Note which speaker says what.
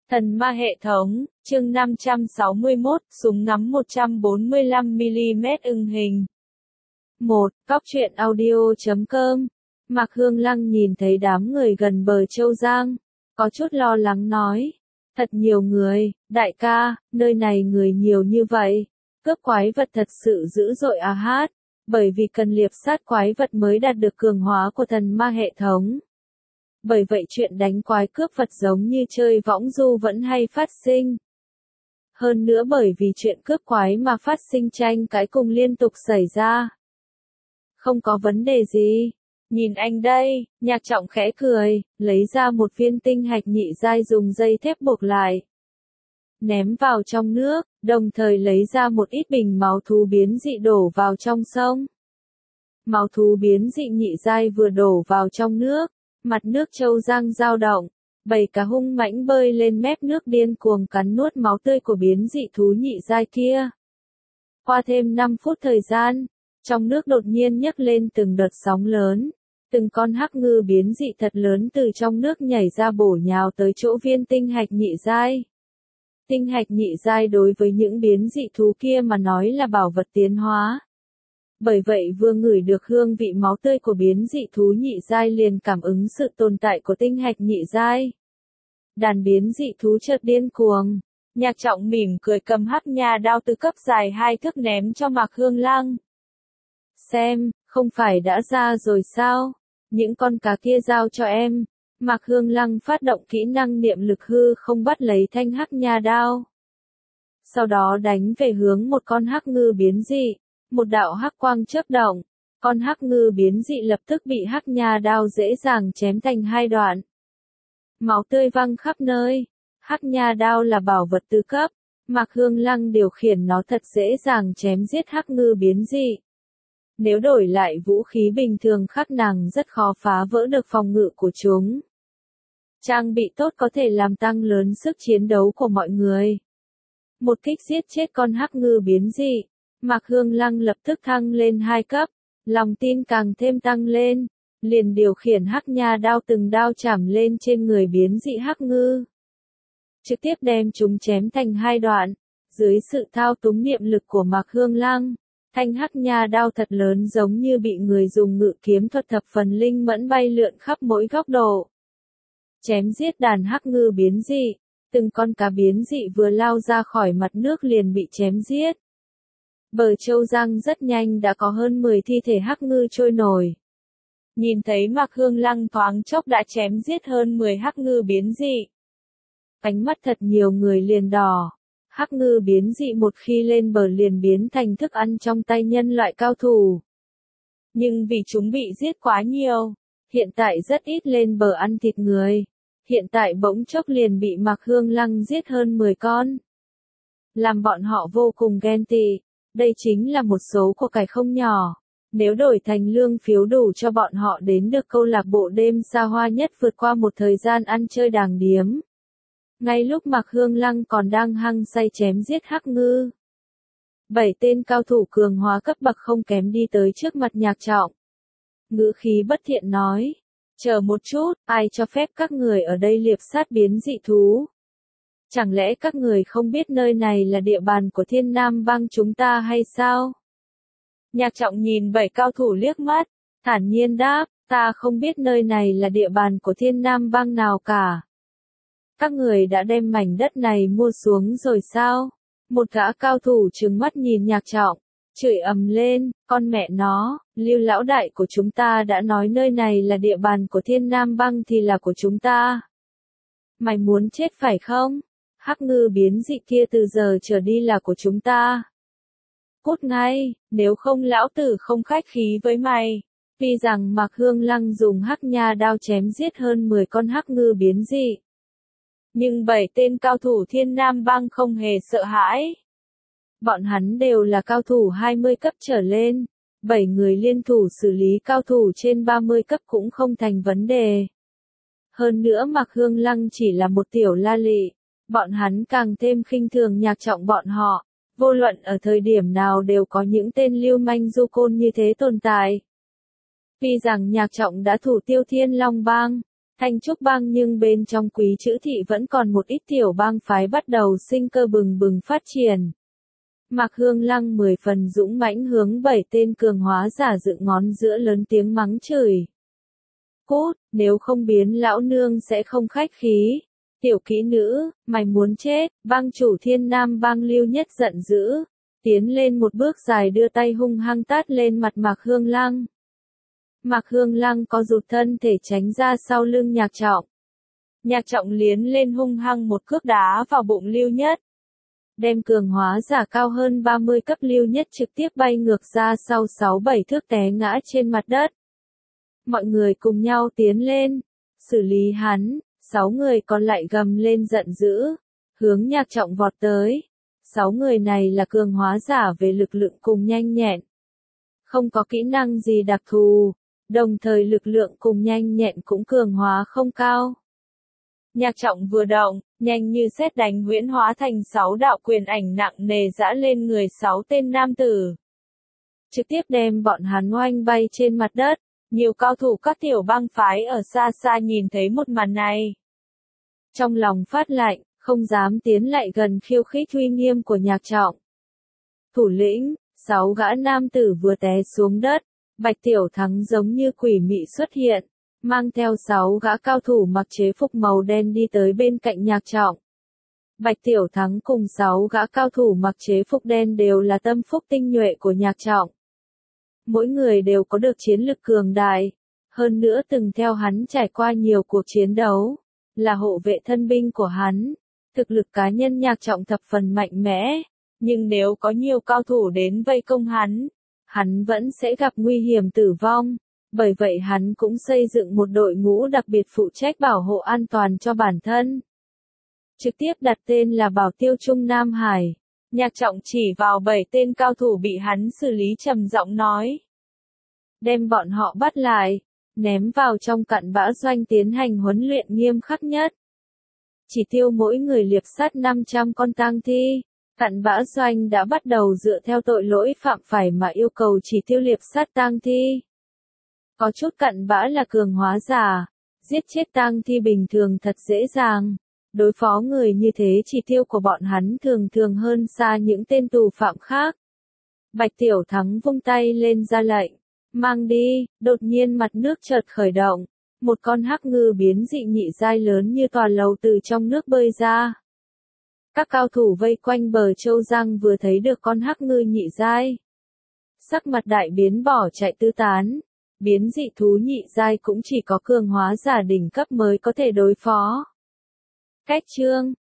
Speaker 1: Thần ma hệ thống, chương 561, súng ngắm 145mm ưng hình. 1. Cóc truyện audio.com. Mạc Hương Lăng nhìn thấy đám người gần bờ Châu Giang, có chút lo lắng nói. Thật nhiều người, đại ca, nơi này người nhiều như vậy. Cướp quái vật thật sự dữ dội à hát, bởi vì cần liệp sát quái vật mới đạt được cường hóa của thần ma hệ thống. Bởi vậy chuyện đánh quái cướp vật giống như chơi võng du vẫn hay phát sinh. Hơn nữa bởi vì chuyện cướp quái mà phát sinh tranh cãi cùng liên tục xảy ra. Không có vấn đề gì. Nhìn anh đây, Nhạc Trọng khẽ cười, lấy ra một viên tinh hạch nhị giai dùng dây thép buộc lại. Ném vào trong nước, đồng thời lấy ra một ít bình máu thú biến dị đổ vào trong sông. Máu thú biến dị nhị giai vừa đổ vào trong nước, mặt nước Châu Giang dao động, bầy cá hung mãnh bơi lên mép nước điên cuồng cắn nuốt máu tươi của biến dị thú nhị giai kia. Qua thêm 5 phút thời gian, trong nước đột nhiên nhấc lên từng đợt sóng lớn, từng con hắc ngư biến dị thật lớn từ trong nước nhảy ra bổ nhào tới chỗ viên tinh hạch nhị giai. Tinh hạch nhị giai đối với những biến dị thú kia mà nói là bảo vật tiến hóa. Bởi vậy vừa ngửi được hương vị máu tươi của biến dị thú nhị giai liền cảm ứng sự tồn tại của tinh hạch nhị giai. Đàn biến dị thú chợt điên cuồng. Nhạc Trọng mỉm cười cầm hắc nha đao tứ cấp dài 2 thước ném cho Mạc Hương Lăng. Xem, không phải đã ra rồi sao? Những con cá kia giao cho em. Mạc Hương Lăng phát động kỹ năng niệm lực hư không bắt lấy thanh hắc nha đao. Sau đó đánh về hướng một con hắc ngư biến dị. Một đạo hắc quang chớp động, con hắc ngư biến dị lập tức bị hắc nha đao dễ dàng chém thành 2 đoạn. Máu tươi văng khắp nơi. Hắc nha đao là bảo vật tứ cấp, Mạc Hương Lăng điều khiển nó thật dễ dàng chém giết hắc ngư biến dị. Nếu đổi lại vũ khí bình thường khác nàng rất khó phá vỡ được phòng ngự của chúng. Trang bị tốt có thể làm tăng lớn sức chiến đấu của mọi người. Một kích giết chết con hắc ngư biến dị. Mạc Hương Lăng lập tức thăng lên 2 cấp, lòng tin càng thêm tăng lên, liền điều khiển hắc nha đao từng đao chảm lên trên người biến dị hắc ngư. Trực tiếp đem chúng chém thành 2 đoạn, dưới sự thao túng niệm lực của Mạc Hương Lăng, thanh hắc nha đao thật lớn giống như bị người dùng ngự kiếm thuật thập phần linh mẫn bay lượn khắp mỗi góc độ. Chém giết đàn hắc ngư biến dị, từng con cá biến dị vừa lao ra khỏi mặt nước liền bị chém giết. Bờ Châu Giang rất nhanh đã có hơn 10 thi thể hắc ngư trôi nổi. Nhìn thấy Mạc Hương Lăng thoáng chốc đã chém giết hơn 10 hắc ngư biến dị. Ánh mắt thật nhiều người liền đỏ. Hắc ngư biến dị một khi lên bờ liền biến thành thức ăn trong tay nhân loại cao thủ. Nhưng vì chúng bị giết quá nhiều, hiện tại rất ít lên bờ ăn thịt người. Hiện tại bỗng chốc liền bị Mạc Hương Lăng giết hơn 10 con. Làm bọn họ vô cùng ghen tị. Đây chính là một số của cải không nhỏ. Nếu đổi thành lương phiếu đủ cho bọn họ đến được câu lạc bộ đêm xa hoa nhất vượt qua một thời gian ăn chơi đàng điếm. Ngay lúc Mạc Hương Lăng còn đang hăng say chém giết hắc ngư. 7 tên cao thủ cường hóa cấp bậc không kém đi tới trước mặt Nhạc Trọng. Ngữ khí bất thiện nói. Chờ một chút, ai cho phép các người ở đây liệp sát biến dị thú? Chẳng lẽ các người không biết nơi này là địa bàn của Thiên Nam Bang chúng ta hay sao? Nhạc Trọng nhìn 7 cao thủ liếc mắt, thản nhiên đáp, ta không biết nơi này là địa bàn của Thiên Nam Bang nào cả. Các người đã đem mảnh đất này mua xuống rồi sao? Một gã cao thủ trừng mắt nhìn Nhạc Trọng, chửi ầm lên, con mẹ nó, Lưu lão đại của chúng ta đã nói nơi này là địa bàn của Thiên Nam Bang thì là của chúng ta. Mày muốn chết phải không? Hắc ngư biến dị kia từ giờ trở đi là của chúng ta. Cút ngay, nếu không lão tử không khách khí với mày. Tuy rằng Mạc Hương Lăng dùng hắc nha đao chém giết hơn 10 con hắc ngư biến dị. Nhưng 7 tên cao thủ Thiên Nam Bang không hề sợ hãi. Bọn hắn đều là cao thủ 20 cấp trở lên. 7 người liên thủ xử lý cao thủ trên 30 cấp cũng không thành vấn đề. Hơn nữa Mạc Hương Lăng chỉ là một tiểu la lị. Bọn hắn càng thêm khinh thường Nhạc Trọng bọn họ, vô luận ở thời điểm nào đều có những tên lưu manh du côn như thế tồn tại. Tuy rằng Nhạc Trọng đã thủ tiêu Thiên Long Bang, Thanh Trúc Bang, nhưng bên trong Quý Chữ Thị vẫn còn một ít tiểu bang phái bắt đầu sinh cơ bừng bừng phát triển. Mạc Hương Lăng 10 phần dũng mãnh hướng 7 tên cường hóa giả dựng ngón giữa lớn tiếng mắng chửi. Cút, nếu không biến lão nương sẽ không khách khí. Tiểu kỹ nữ, mày muốn chết. Bang chủ Thiên Nam Bang Lưu Nhất giận dữ, tiến lên một bước dài đưa tay hung hăng tát lên mặt Mạc Hương Lăng. Mạc Hương Lăng có rụt thân thể tránh ra sau lưng Nhạc Trọng. Nhạc Trọng liến lên hung hăng một cước đá vào bụng Lưu Nhất, đem cường hóa giả cao hơn 30 cấp Lưu Nhất trực tiếp bay ngược ra sau 6-7 thước té ngã trên mặt đất. Mọi người cùng nhau tiến lên, xử lý hắn. 6 người còn lại gầm lên giận dữ, hướng Nhạc Trọng vọt tới. 6 người này là cường hóa giả về lực lượng cùng nhanh nhẹn, không có kỹ năng gì đặc thù, đồng thời lực lượng cùng nhanh nhẹn cũng cường hóa không cao. Nhạc Trọng vừa động, nhanh như sét đánh huyễn hóa thành 6 đạo quyền ảnh nặng nề giã lên người 6 tên nam tử, trực tiếp đem bọn hắn oanh bay trên mặt đất. Nhiều cao thủ các tiểu bang phái ở xa xa nhìn thấy một màn này, trong lòng phát lạnh, không dám tiến lại gần khiêu khích uy nghiêm của Nhạc Trọng. Thủ lĩnh, 6 gã nam tử vừa té xuống đất, Bạch Tiểu Thắng giống như quỷ mị xuất hiện, mang theo 6 gã cao thủ mặc chế phục màu đen đi tới bên cạnh Nhạc Trọng. Bạch Tiểu Thắng cùng 6 gã cao thủ mặc chế phục đen đều là tâm phúc tinh nhuệ của Nhạc Trọng. Mỗi người đều có được chiến lực cường đại, hơn nữa từng theo hắn trải qua nhiều cuộc chiến đấu, là hộ vệ thân binh của hắn. Thực lực cá nhân Nhạc Trọng thập phần mạnh mẽ, nhưng nếu có nhiều cao thủ đến vây công hắn vẫn sẽ gặp nguy hiểm tử vong. Bởi vậy hắn cũng xây dựng một đội ngũ đặc biệt phụ trách bảo hộ an toàn cho bản thân. Trực tiếp đặt tên là Bảo Tiêu Trung Nam Hải. Nhạc Trọng chỉ vào 7 tên cao thủ bị hắn xử lý trầm giọng nói. Đem bọn họ bắt lại, ném vào trong cặn bã doanh tiến hành huấn luyện nghiêm khắc nhất. Chỉ tiêu mỗi người liệp sát 500 con tang thi. Cặn bã doanh đã bắt đầu dựa theo tội lỗi phạm phải mà yêu cầu chỉ tiêu liệp sát tang thi. Có chút cặn bã là cường hóa giả, giết chết tang thi bình thường thật dễ dàng. Đối phó người như thế chỉ tiêu của bọn hắn thường hơn xa những tên tù phạm khác. Bạch Tiểu Thắng vung tay lên ra lệnh, mang đi. Đột nhiên mặt nước chợt khởi động, một con hắc ngư biến dị nhị giai lớn như tòa lầu từ trong nước bơi ra. Các cao thủ vây quanh bờ Châu Giang vừa thấy được con hắc ngư nhị giai, sắc mặt đại biến bỏ chạy tứ tán. Biến dị thú nhị giai cũng chỉ có cường hóa giả đỉnh cấp mới có thể đối phó. Cách chương